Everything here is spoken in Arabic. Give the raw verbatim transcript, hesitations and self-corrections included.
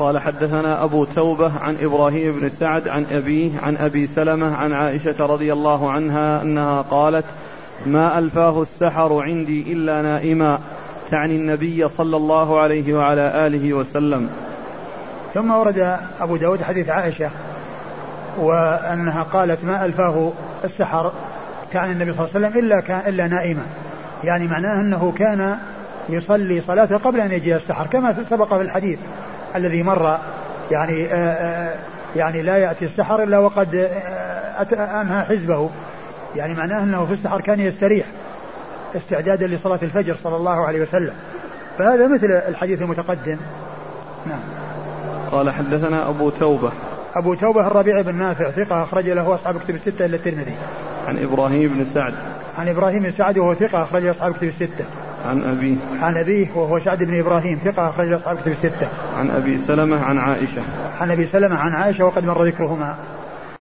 قال حدثنا أبو توبة عن إبراهيم بن سعد عن أبيه عن أبي سلمة عن عائشة رضي الله عنها أنها قالت ما ألفاه السحر عندي إلا نائما، تعني النبي صلى الله عليه وعلى آله وسلم. ثم ورد أبو داود حديث عائشة وأنها قالت ما ألفاه السحر تعني النبي صلى الله عليه وسلم إلا, كان إلا نائما، يعني معناه أنه كان يصلي صلاته قبل أن يجي السحر كما سبق في الحديث الذي مر، يعني آآ يعني لا يأتي السحر إلا وقد أنهى حزبه، يعني معناه أنه في السحر كان يستريح استعدادا لصلاة الفجر صلى الله عليه وسلم. فهذا مثل الحديث المتقدم. نعم. قال حدثنا أبو توبة أبو توبة الربيع بن نافع ثقة أخرج له أصحاب كتب الستة إلا الترمذي. عن إبراهيم بن سعد عن إبراهيم بن سعد وهو ثقة أخرج له أصحاب كتب الستة. عن أبيه عن أبيه وهو سعد بن إبراهيم ثقة أخرج له أصحاب كتب الستة. عن أبي سلمة عن عائشة عن أبي سلمة عن عائشة وقد مر ذكرهما.